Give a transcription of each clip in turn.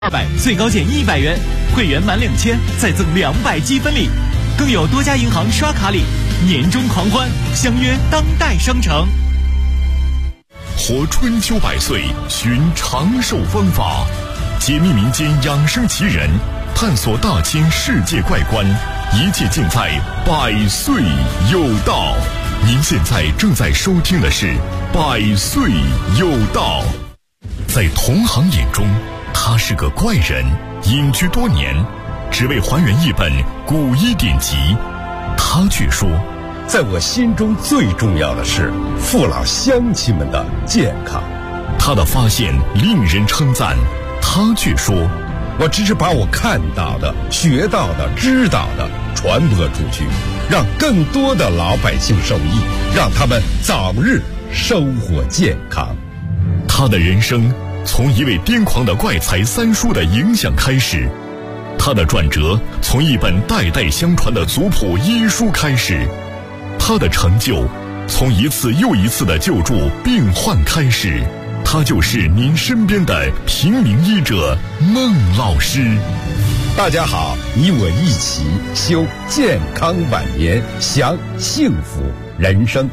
200最高减100元，会员满2000再赠200积分礼，更有多家银行刷卡礼，年终狂欢，相约当代商城。 活春秋百岁，寻长寿方法，解密民间养生奇人，探索大千世界怪观，一切尽在百岁有道。您现在正在收听的是百岁有道。在同行眼中，他是个怪人，隐居多年，只为还原一本古医典籍。他却说， 在我心中最重要的是父老乡亲们的健康。 他的发现令人称赞，他却说， 我只是把我看到的、学到的、知道的传播出去，让更多的老百姓受益，让他们早日收获健康。 他的人生从一位癫狂的怪才三叔的影响开始，他的转折从一本代代相传的族谱医书开始，他的成就从一次又一次的救助病患开始。他就是您身边的平民医者孟老师。 大家好，你我一起修健康晚年，享幸福人生。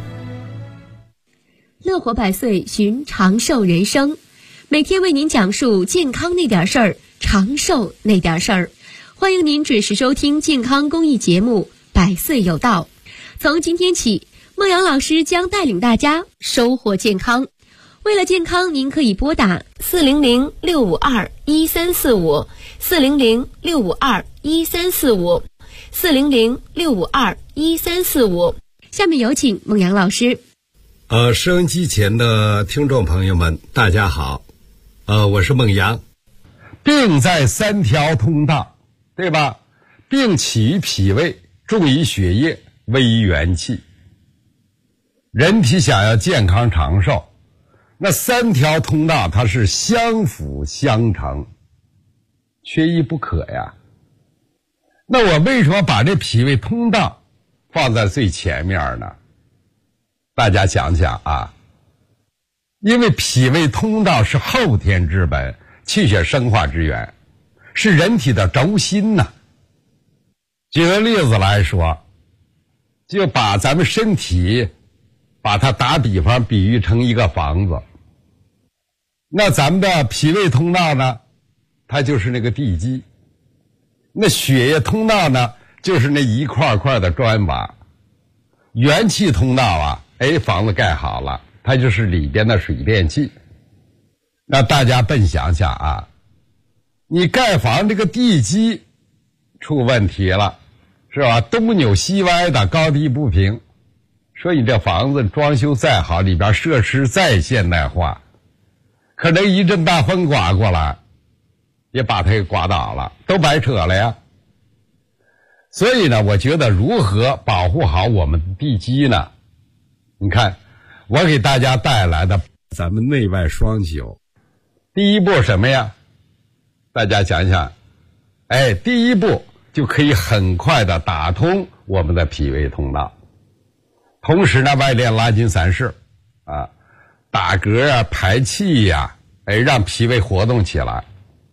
乐活百岁，寻长寿人生，每天为您讲述健康那点事儿，长寿那点事儿。欢迎您准时收听健康公益节目《百岁有道》。从今天起，孟阳老师将带领大家收获健康。为了健康，您可以拨打400-652-1345 400-652-1345 400-652-1345。下面有请孟阳老师。 收音机前的听众朋友们，大家好，我是孟阳。病在三条通道，对吧？病起于脾胃，重于血液，危于元气。人体想要健康长寿，那三条通道它是相辅相成，缺一不可呀。那我为什么把这脾胃通道放在最前面呢？大家想想啊，因为脾胃通道是后天之本，气血生化之源，是人体的轴心呐。举个例子来说，就把咱们身体把它打比方比喻成一个房子，那咱们的脾胃通道呢，它就是那个地基，那血液通道呢，就是那一块块的砖瓦，元气通道啊，房子盖好了，它就是里边的水电气。那大家笨想想啊，你盖房这个地基出问题了，是吧？东扭西歪的，高低不平，说你这房子装修再好，里边设施再现代化，可能一阵大风刮过来也把它给刮倒了，都白扯了呀。所以呢，我觉得如何保护好我们的地基呢？你看我给大家带来的咱们内外双修，第一步什么呀？大家想想，第一步就可以很快的打通我们的脾胃通道，同时呢，外练拉筋散势啊，打嗝啊，排气呀，让脾胃活动起来。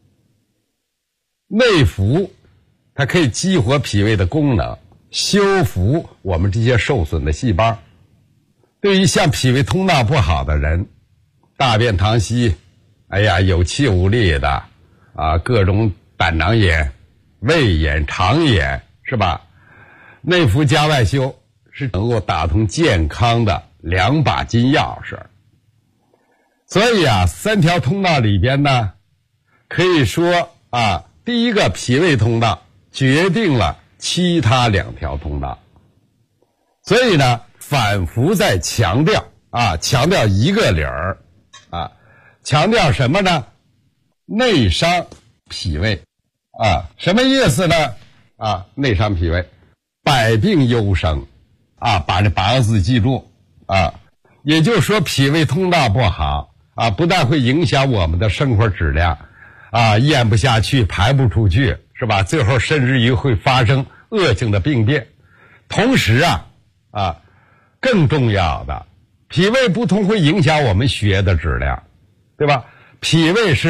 内服它可以激活脾胃的功能，修复我们这些受损的细胞。对于像脾胃通道不好的人，大便溏稀，有气无力的啊，各种胆囊炎、胃炎、肠炎，是吧？内服加外修是能够打通健康的两把金钥匙。所以啊，三条通道里边呢，可以说啊，第一个脾胃通道决定了其他两条通道。所以呢，反复在强调一个理儿啊，强调什么呢？内伤脾胃啊，什么意思呢？内伤脾胃，百病优生啊，把这8个字记住啊。也就是说，脾胃通道不好啊，不但会影响我们的生活质量啊，咽不下去，排不出去，是吧？最后甚至于会发生恶性的病变。同时更重要的，脾胃不通会影响我们血液的质量，对吧？脾胃是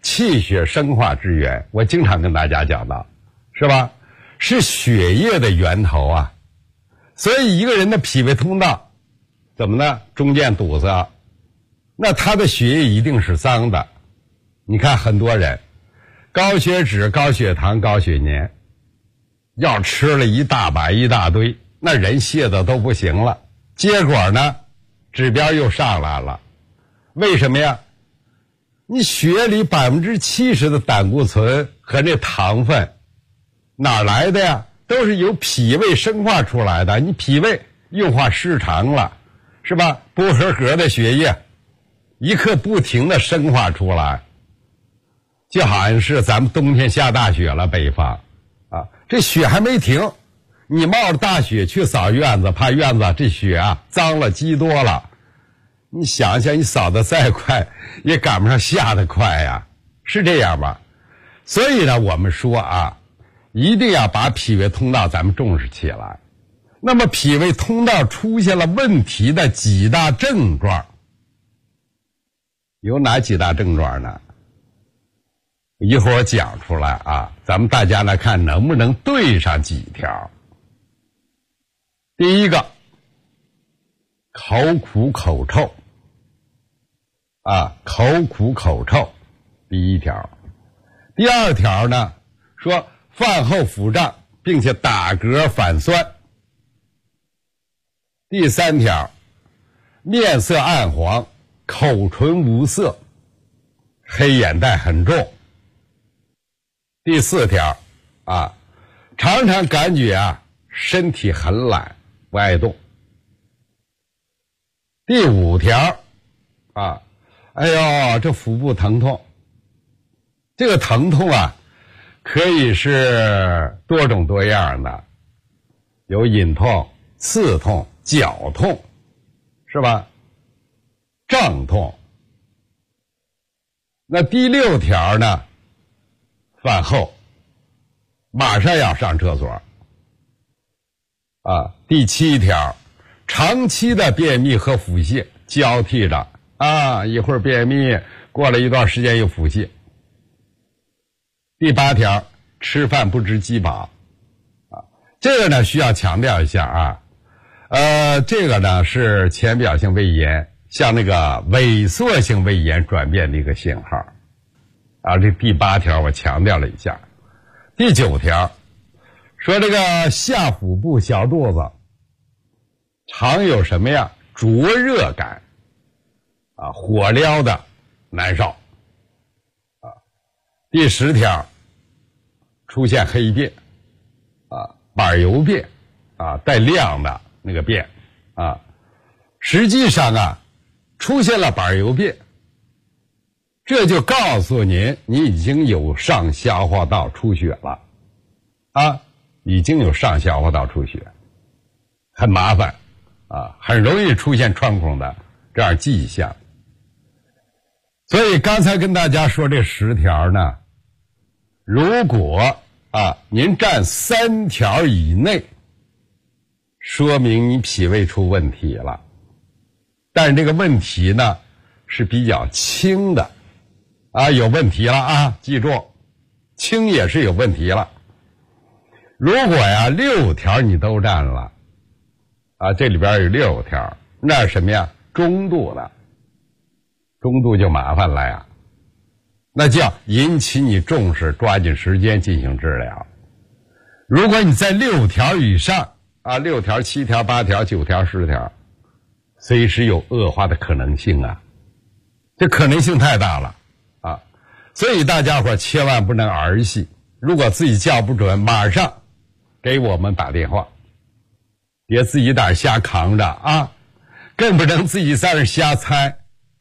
气血生化之源，我经常跟大家讲到，是吧？是血液的源头啊。所以一个人的脾胃通道怎么呢？中间堵塞，那他的血液一定是脏的。你看很多人高血脂、高血糖、高血粘，药吃了一大把一大堆，那人泻的都不行了，结果呢指标又上来了。为什么呀？你血里70%的胆固醇和那糖分哪来的呀？都是由脾胃生化出来的。你脾胃运化失常了，是吧？不合格的血液一刻不停的生化出来，就好像是咱们冬天下大雪了，北方啊，这雪还没停，你冒着大雪去扫院子，怕院子这雪啊脏了积多了，你想想，你扫得再快也赶不上下得快呀，是这样吧？所以呢，我们说啊，一定要把脾胃通道咱们重视起来。那么脾胃通道出现了问题的几大症状，有哪几大症状呢？一会儿讲出来啊，咱们大家来看能不能对上几条。第一个，口苦口臭啊，口苦口臭，第一条。第二条呢，说饭后腹胀并且打嗝反酸。第三条，面色暗黄，口唇无色，黑眼袋很重。第四条啊，常常感觉啊身体很懒，不爱动。第五条啊，哎呦，这腹部疼痛，这个疼痛啊可以是多种多样的，有隐痛、刺痛、绞痛，是吧？胀痛。那第六条呢，饭后马上要上厕所啊。第七条，长期的便秘和腹泻交替着啊，一会儿便秘，过了一段时间又腹泻。第八条，吃饭不知饥饱啊，这个呢需要强调一下啊，这个呢是浅表性胃炎向那个萎缩性胃炎转变的一个信号啊。这第八条我强调了一下。第九条说这个下腹部小肚子常有什么呀？灼热感啊，火燎的难受啊。第10条，出现黑便啊，板油便啊，带亮的那个便啊。实际上啊，出现了板油便，这就告诉您，你已经有上消化道出血了啊，已经有上消化道出血，很麻烦啊，很容易出现穿孔的这样迹象。所以刚才跟大家说这10条呢，如果啊您占3条以内，说明你脾胃出问题了。但是这个问题呢是比较轻的啊，有问题了啊，记住，轻也是有问题了。如果呀6条你都占了啊，这里边有6条，那是什么呀？中度的，中度就麻烦了呀，那就要引起你重视，抓紧时间进行治疗。如果你在6条以上啊，6条、7条、8条、9条、10条，随时有恶化的可能性啊，这可能性太大了啊！所以大家伙千万不能儿戏，如果自己叫不准，马上给我们打电话，别自己在那瞎扛着啊，更不能自己在那瞎猜。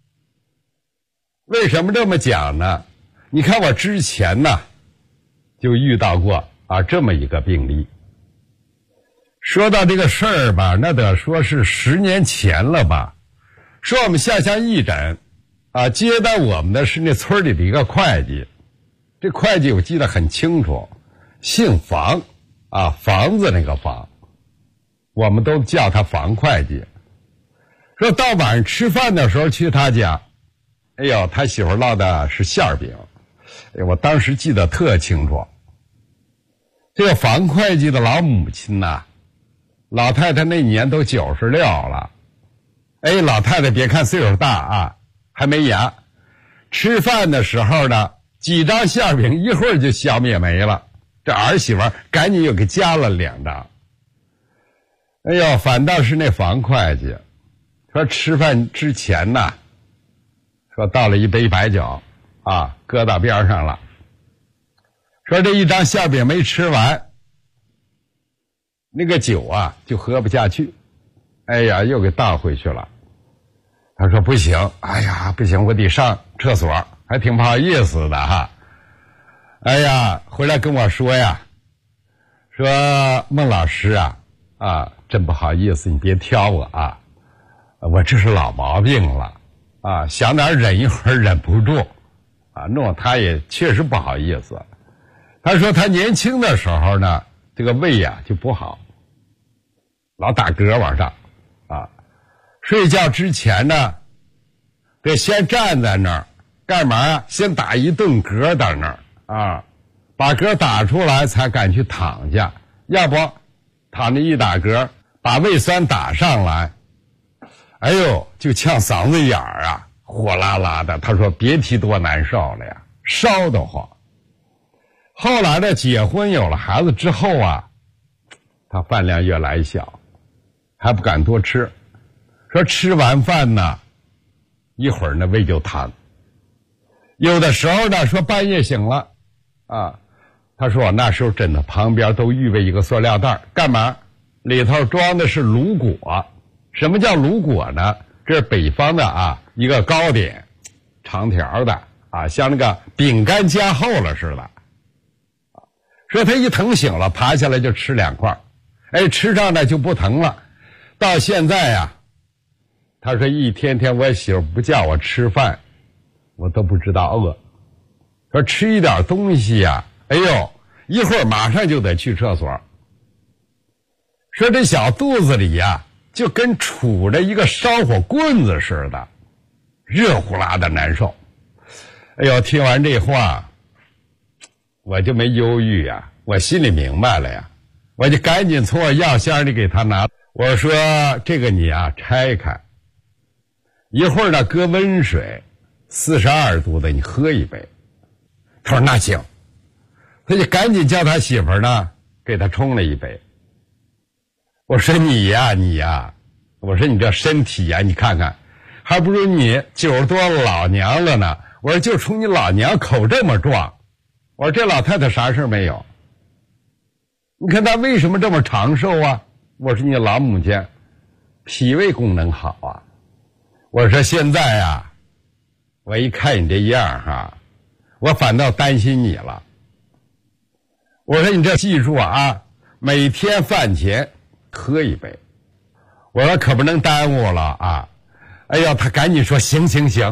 为什么这么讲呢？你看我之前呢就遇到过啊这么一个病例。说到这个事儿吧，那得说是10年前了吧。说我们下乡义诊啊，接待我们的是那村里的一个会计。这会计我记得很清楚，姓房啊，房子那个房，我们都叫他房会计。说到晚上吃饭的时候去他家，哎呦，他媳妇烙的是馅儿饼， 我当时记得特清楚，这个房会计的老母亲呐，老太太那年都96了。老太太别看岁数大啊，还没牙，吃饭的时候呢，几张馅饼一会儿就消灭没了，这儿媳妇赶紧又给加了2张。反倒是那房会计说吃饭之前呢，说倒了一杯白酒啊，搁到边上了，说这一张馅饼没吃完，那个酒啊就喝不下去，又给倒回去了。他说不行，不行，我得上厕所，还挺不好意思的哈。回来跟我说呀，说孟老师啊，真不好意思，你别挑我啊，我这是老毛病了啊，想哪忍一会儿忍不住啊，弄他也确实不好意思。他说他年轻的时候呢，这个胃就不好，老打嗝往上啊，睡觉之前呢得先站在那儿干嘛呀？先打一顿嗝在那儿啊，把嗝打出来才敢去躺下，要不躺着一打嗝把胃酸打上来，就呛嗓子眼儿啊，火辣辣的。他说别提多难受了呀，烧得慌。后来呢，结婚有了孩子之后啊，他饭量越来越小，还不敢多吃，说吃完饭呢一会儿呢胃就疼，有的时候呢说半夜醒了啊，他说我那时候枕头旁边都预备一个塑料袋，干嘛？里头装的是卤果。什么叫卤果呢？这是北方的一个糕点，长条的像那个饼干加厚了似的。说他一疼醒了，爬下来就吃2块，吃上呢就不疼了。到现在他说一天天我媳妇不叫我吃饭，我都不知道饿。说吃一点东西一会儿马上就得去厕所。说这小肚子里就跟杵着一个烧火棍子似的，热乎辣的难受。听完这话我就没忧郁我心里明白了呀，我就赶紧从我药箱里给他拿，我说这个你拆开，一会儿呢搁温水42度的你喝一杯。他说那行，他就赶紧叫他媳妇呢给他冲了一杯。我说你呀，我说你这身体你看看还不如你90多老娘了呢。我说就冲你老娘口这么壮，我说这老太太啥事没有，你看她为什么这么长寿我说你老母亲脾胃功能好我说现在我一看你这样我反倒担心你了。我说你这记住每天饭前喝一杯。我说可不能耽误了他赶紧说行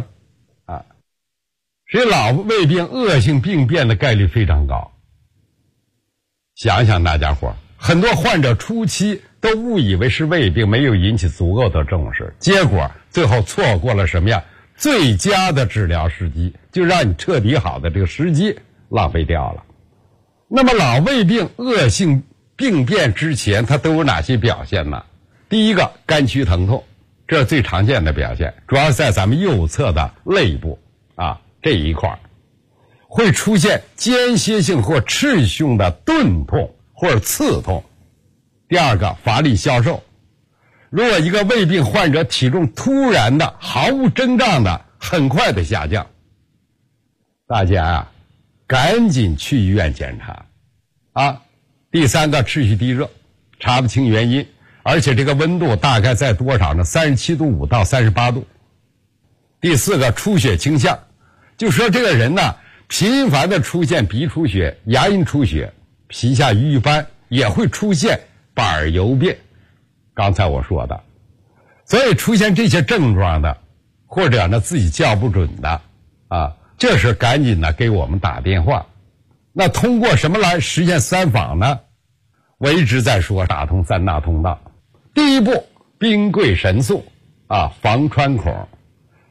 所以老胃病恶性病变的概率非常高。想想大家伙，很多患者初期都误以为是胃病，没有引起足够的重视，结果最后错过了什么呀？最佳的治疗时机，就让你彻底好的这个时机浪费掉了。那么老胃病恶性病变之前它都有哪些表现呢？第一个，肝区疼痛，这是最常见的表现，主要是在咱们右侧的肋部这一块会出现间歇性或持续性的钝痛或者刺痛。第二个，乏力消瘦，如果一个胃病患者体重突然的毫无征兆的很快的下降，大家赶紧去医院检查第三个，持续低热，查不清原因，而且这个温度大概在多少呢？37度5到38度。第四个，出血倾向，就说这个人呢频繁的出现鼻出血、牙龈出血、皮下瘀斑，也会出现板疣便，刚才我说的。所以出现这些症状的，或者呢自己叫不准的这时赶紧呢给我们打电话。那通过什么来实现3防呢？我一直在说打通3大通道。第一步，兵贵神速防穿孔。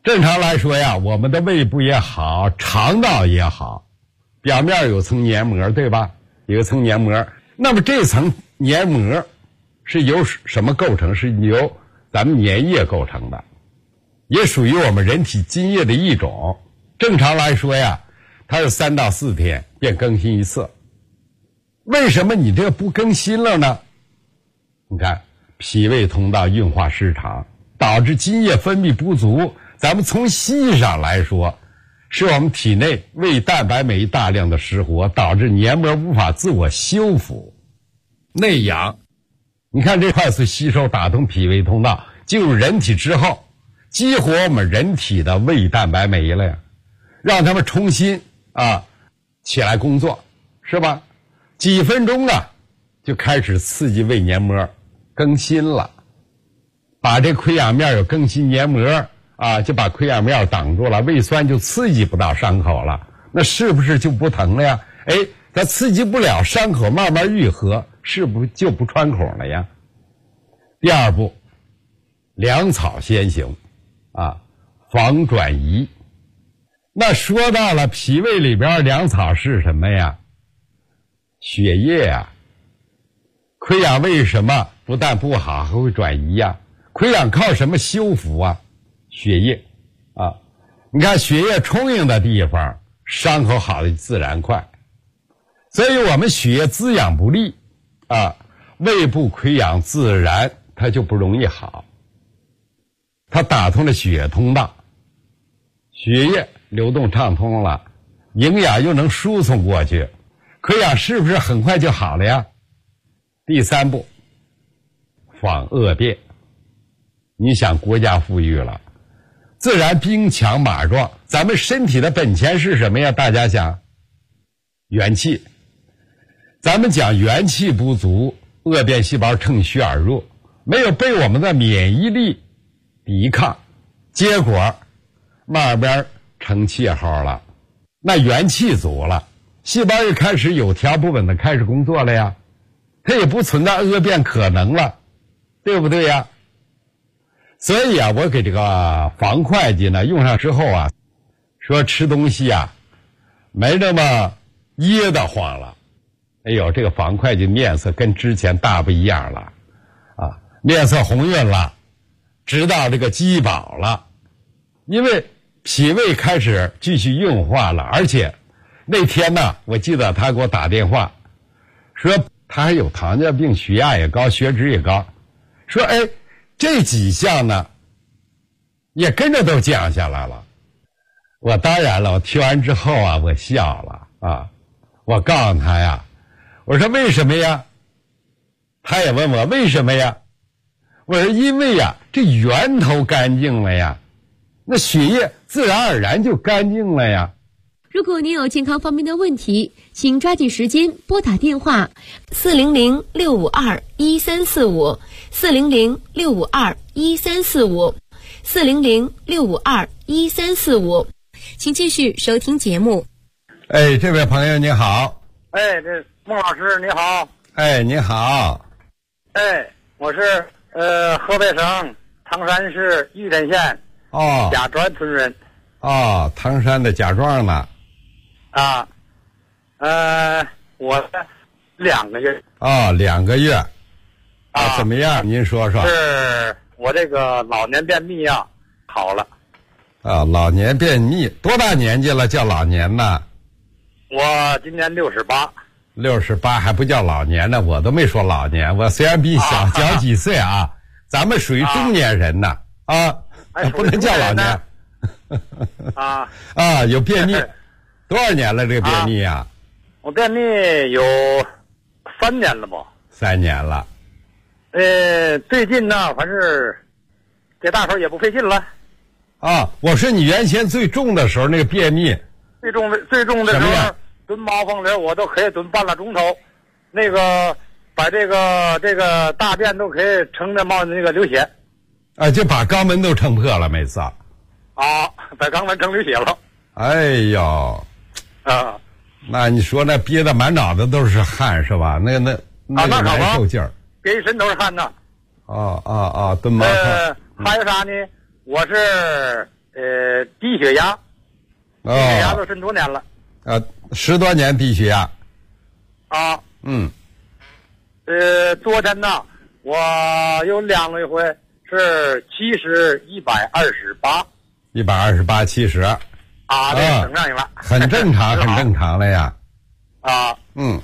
正常来说呀，我们的胃部也好，肠道也好，表面有层黏膜，对吧？有一层黏膜。那么这层黏膜是由什么构成？是由咱们粘液构成的，也属于我们人体津液的一种。正常来说呀，它是3到4天便更新一次。为什么你这个不更新了呢？你看，脾胃通道运化失常，导致津液分泌不足。咱们从西医上来说，是我们体内胃蛋白酶大量的失活，导致黏膜无法自我修复、内养。你看这快速吸收打通脾胃通道进入人体之后，激活我们人体的胃蛋白酶了呀，让他们重新起来工作，是吧？几分钟就开始刺激胃黏膜更新了，把这溃疡面有更新黏膜就把溃疡面挡住了，胃酸就刺激不到伤口了，那是不是就不疼了呀？它刺激不了伤口慢慢愈合，是不是就不穿孔了呀？第二步，粮草先行防转移。那说到了脾胃里边，粮草是什么呀？血液呀。溃疡为什么不但不好，还会转移呀？溃疡靠什么修复啊？血液你看血液充盈的地方，伤口好的自然快。所以我们血液滋养不力胃部溃疡自然它就不容易好。它打通了血液通道，血液流动畅通了，营养又能输送过去，溃疡是不是很快就好了呀？第三步，防恶变。你想国家富裕了，自然兵强马壮，咱们身体的本钱是什么呀？大家想，元气。咱们讲元气不足，恶变细胞趁虚而入，没有被我们的免疫力抵抗，结果慢慢成气候了。那元气足了，细胞又开始有条不紊的开始工作了呀，它也不存在恶变可能了，对不对呀？所以我给这个防会计呢用上之后说吃东西没那么噎得慌了。这个防会计面色跟之前大不一样了面色红润了，知道这个饥饱了，因为脾胃开始继续运化了。而且那天我记得他给我打电话说他还有糖尿病，血压也高，血脂也高，说这几项呢也跟着都降下来了。我当然了，我听完之后我笑了我告诉他呀，我说为什么呀？他也问我为什么呀？我说因为这源头干净了呀，那血液自然而然就干净了呀。 如果您有健康方面的问题，请抓紧时间拨打电话400-652-1345 400-652-1345 400-652-1345。请继续收听节目。 这位朋友你好。 这孟老师你好。 你好。 我是河北省唐山市玉珍县贾庄村人。 唐山的贾庄呢？ 我2个月。 2个月。怎么样？您说说。 是我这个老年便秘好了。 老年便秘，多大年纪了叫老年呢？ 我今年68。 68还不叫老年呢，我都没说老年，我虽然比你小几岁咱们属于中年人呢不能叫老年。有便秘，多少年了这个便秘我便秘有3年了吧 ？3年了。 最近呢，反正给大伙也不费劲了。 我说你原先最重的时候那个便秘， 最重的时候蹲猫风铃我都可以蹲半个钟头，那个把这个大便都可以撑着冒那个流血。 就把肛门都撑破了每次。 把肛门撑流血了。 那你说那憋得满脑子都是汗是吧？那个难受劲儿， 憋一身都是汗呐。 蹲猫风。 还有啥呢？我是低血压，低血压都10多年了。 10多年低血压。 啊。 嗯。 昨天呢，我又量了一回，是70/128。 128/70。 啊，这整上去了。 很正常，很正常了呀。 啊。 嗯。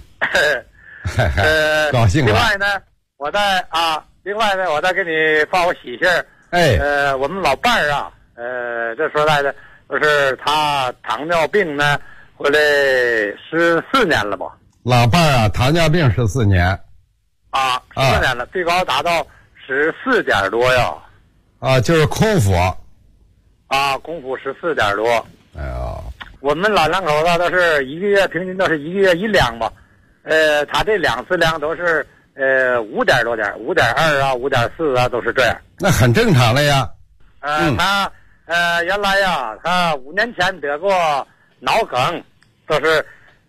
高兴了。 另外呢，我再给你报个喜信儿。我们老伴儿啊，这说实在的，就是他糖尿病呢，回来14年了吧。 老伴儿啊，糖尿病14年。 啊，14年了，最高达到14点多呀。 啊，就是空腹。 啊，空腹14点多。 哎呦。 我们老两口子都是一个月平均都是一个月1量吧。他这2次量都是5点多点，5.2啊，5.4啊，都是这样。 那很正常了呀。 他原来呀，他5年前得过脑梗，都是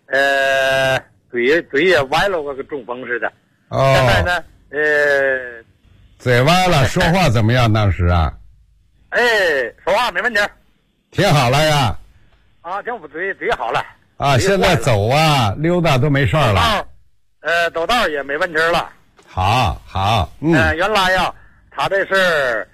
嘴也歪了，跟中风似的。 哦。 现在呢， 嘴歪了，说话怎么样？当时啊？ 说话没问题。 挺好了呀。 啊，挺嘴好了。 啊，现在走啊溜达都没事了。 走道也没问题了。 好。 原来呀，他这是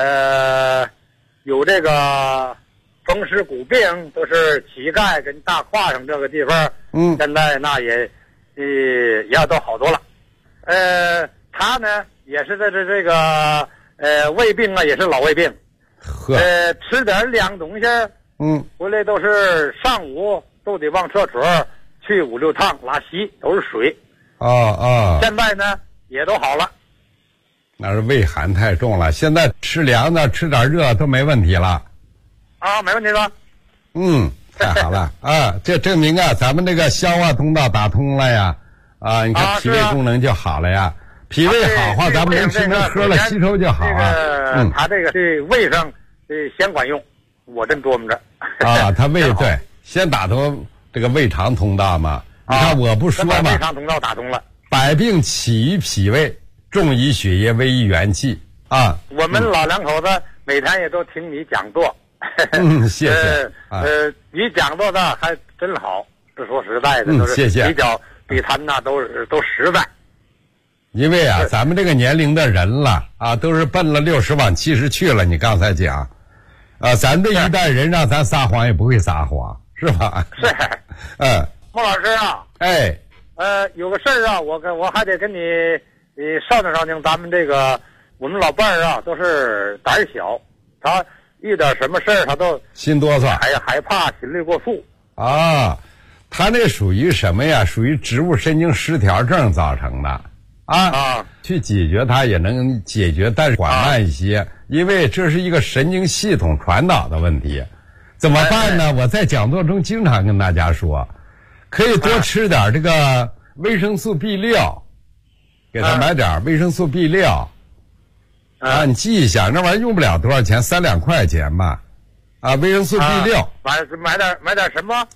有这个风湿骨病，都是膝盖跟大胯上这个地方。现在那也都好多了。他呢也是在这个胃病啊，也是老胃病。吃点凉东西。回来都是上午都得往厕所去5、6趟拉稀，都是水。现在呢也都好了。 那是胃寒太重了，现在吃凉的吃点热都没问题了。 啊，没问题吧？ 太好了啊！这证明啊，咱们这个消化通道打通了呀。你看脾胃功能就好了呀。脾胃好话，咱们能吃能喝了，吸收就好啊。 他这个对胃上先管用，我真琢磨着。 他胃对，先打通这个胃肠通道嘛。你看我不说嘛， 胃肠通道打通了。 百病起于脾胃，重于血液，危于元气啊。 我们老两口子每天也都听你讲座。 谢谢。 你讲座的还真好，是说实在的，都是谢谢。 比他们那都实在。 因为啊，咱们这个年龄的人了啊，都是奔了60往70去了。你刚才讲，咱这一代人让咱撒谎也不会撒谎，是吧？ 是。孟老师啊。有个事儿啊，我还得跟你商量，咱们这个我们老伴儿啊，都是胆小，他遇点什么事儿他都心哆嗦， 害怕，心率过速。 他那属于什么呀？属于植物神经失调症造成的。去解决它也能解决，但是缓慢一些，因为这是一个神经系统传导的问题。怎么办呢？我在讲座中经常跟大家说，可以多吃点这个维生素 B6，给他买点维生素 B6。你记一下，那玩意儿用不了多少钱，3、2块钱吧。维生素 B6。 买点什么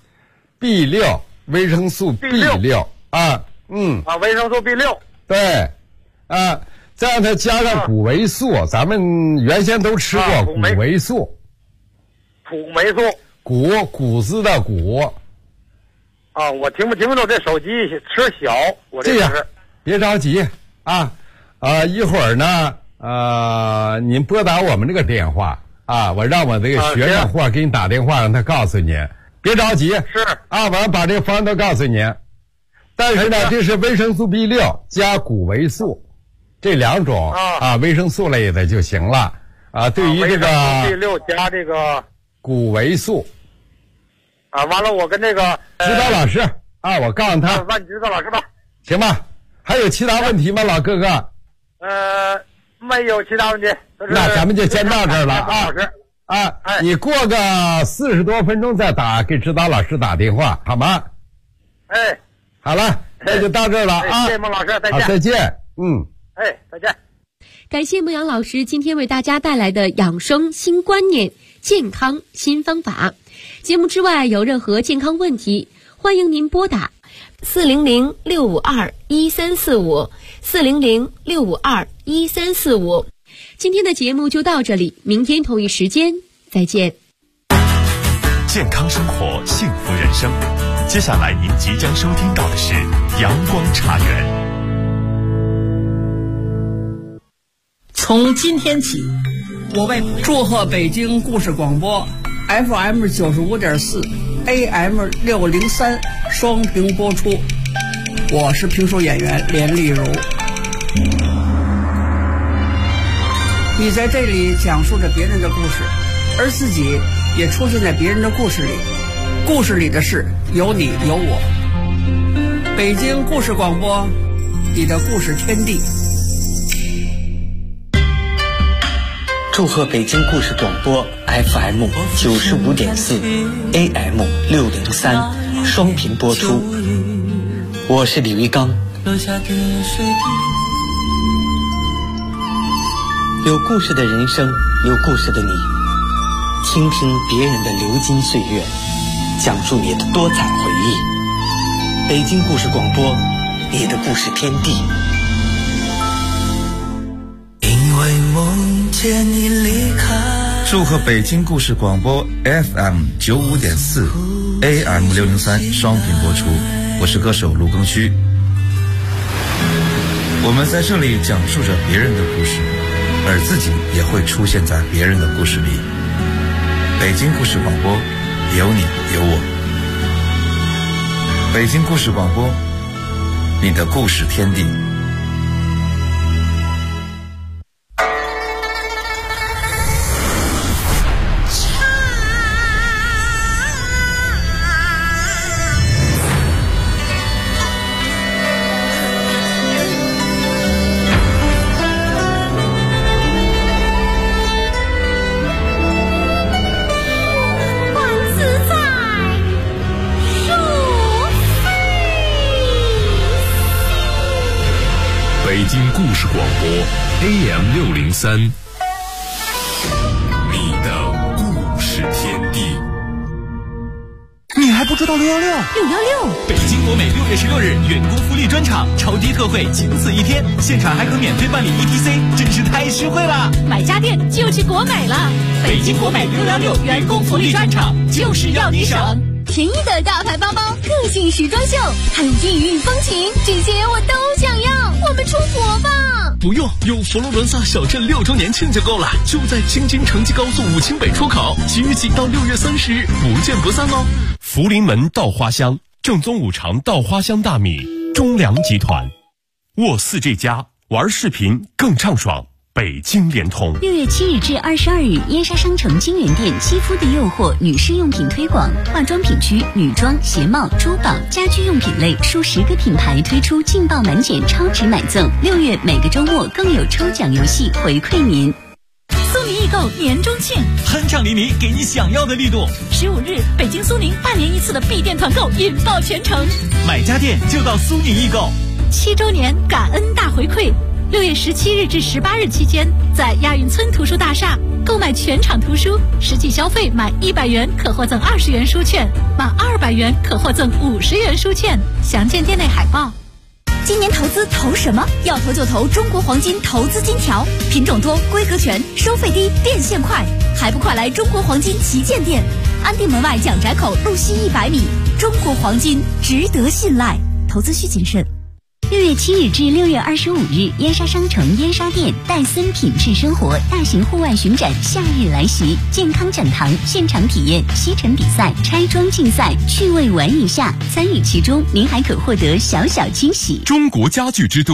？B6，维生素 B6。 维生素 B6。 对，再让它加上谷维素，咱们原先都吃过谷维素。谷子的谷。 我听不清楚，这手机吃小，我这样别着急一会儿呢，您拨打我们这个电话我让我这个学生或给你打电话，让他告诉您，别着急。 是我把这个方都告诉您。但是呢，这是维生素 B6加谷维素，这2种维生素类的就行了对于这个 B6加这个谷维素完了，我跟这个指导老师我告诉他， 问指导老师吧， 行吧？还有其他问题吗，老哥哥？ 没有其他问题。 那咱们就先到这儿了老师你过个40多分钟再给指导老师打电话，好吗？好了，那就到这儿了谢谢孟老师，再见。 再见。 再见。 感谢孟阳老师今天为大家带来的养生新观念、健康新方法。节目之外有任何健康问题，欢迎您拨打400-652-1345，400-652-1345。今天的节目就到这里，明天同一时间再见。 健康生活，幸福人生。接下来您即将收听到的是阳光茶园。 从今天起，我为祝贺北京故事广播 FM 95.4 AM 603双屏播出。我是评书演员连丽如。你在这里讲述着别人的故事，而自己也出现在别人的故事里。故事里的事有你有我。北京故事广播，你的故事天地。 祝贺北京故事广播 FM 95.4 AM 603双屏播出。我是李玉刚。有故事的人生，有故事的你，倾听别人的流金岁月，讲述你的多彩回忆。北京故事广播，你的故事天地。 因为梦见你离开。 祝贺北京故事广播 FM 95.4 AM 603双屏播出。我是歌手卢庚戌。我们在这里讲述着别人的故事，而自己也会出现在别人的故事里。北京故事广播，有你有我。北京故事广播，你的故事天地。 北京故事广播 AM 603，你的故事天地。 你还不知道616？616，北京国美6月16日员工福利专场，超低特惠，仅此一天，现场还可免费办理 ETC， 真是太实惠了！ 买家电就去国美了。 北京国美616员工福利专场，就是要你省。 便宜的大牌包包，个性时装秀，还有异域风情，这些我都想要。我们出国吧！ 不用，有佛罗伦萨小镇6周年庆就够了，就在京津城际高速武清北出口，即日起到6月30日，不见不散哦。 福临门稻花香，正宗五常稻花香大米，中粮集团，沃4这家，玩视频更畅爽。北京联通 6月7日至22日，燕莎商城金源店肌肤的诱惑女士用品推广，化妆品区女装、鞋帽、珠宝、家居用品类数10个品牌推出劲爆满减超值买赠。6月每个周末更有抽奖游戏回馈您。 苏宁易购年中庆， 酣畅淋漓，给你想要的力度。 15日，北京苏宁半年一次的闭店团购引爆全城， 买家电就到苏宁易购。 7周年感恩大回馈。6月17日至18日期间，在亚运村图书大厦购买全场图书，实际消费满100元可获赠20元书券，满200元可获赠50元书券。详见店内海报。 今年投资投什么？要投就投中国黄金投资金条，品种多，规格全，收费低，变现快，还不快来中国黄金旗舰店？安定门外蒋宅口路西100米，中国黄金值得信赖，投资需谨慎。 6月7日至6月25日，燕莎商城燕莎店戴森品质生活大型户外巡展夏日来袭，健康讲堂现场体验吸尘比赛、拆装竞赛，趣味玩一下，参与其中您还可获得小小惊喜。 中国家具之都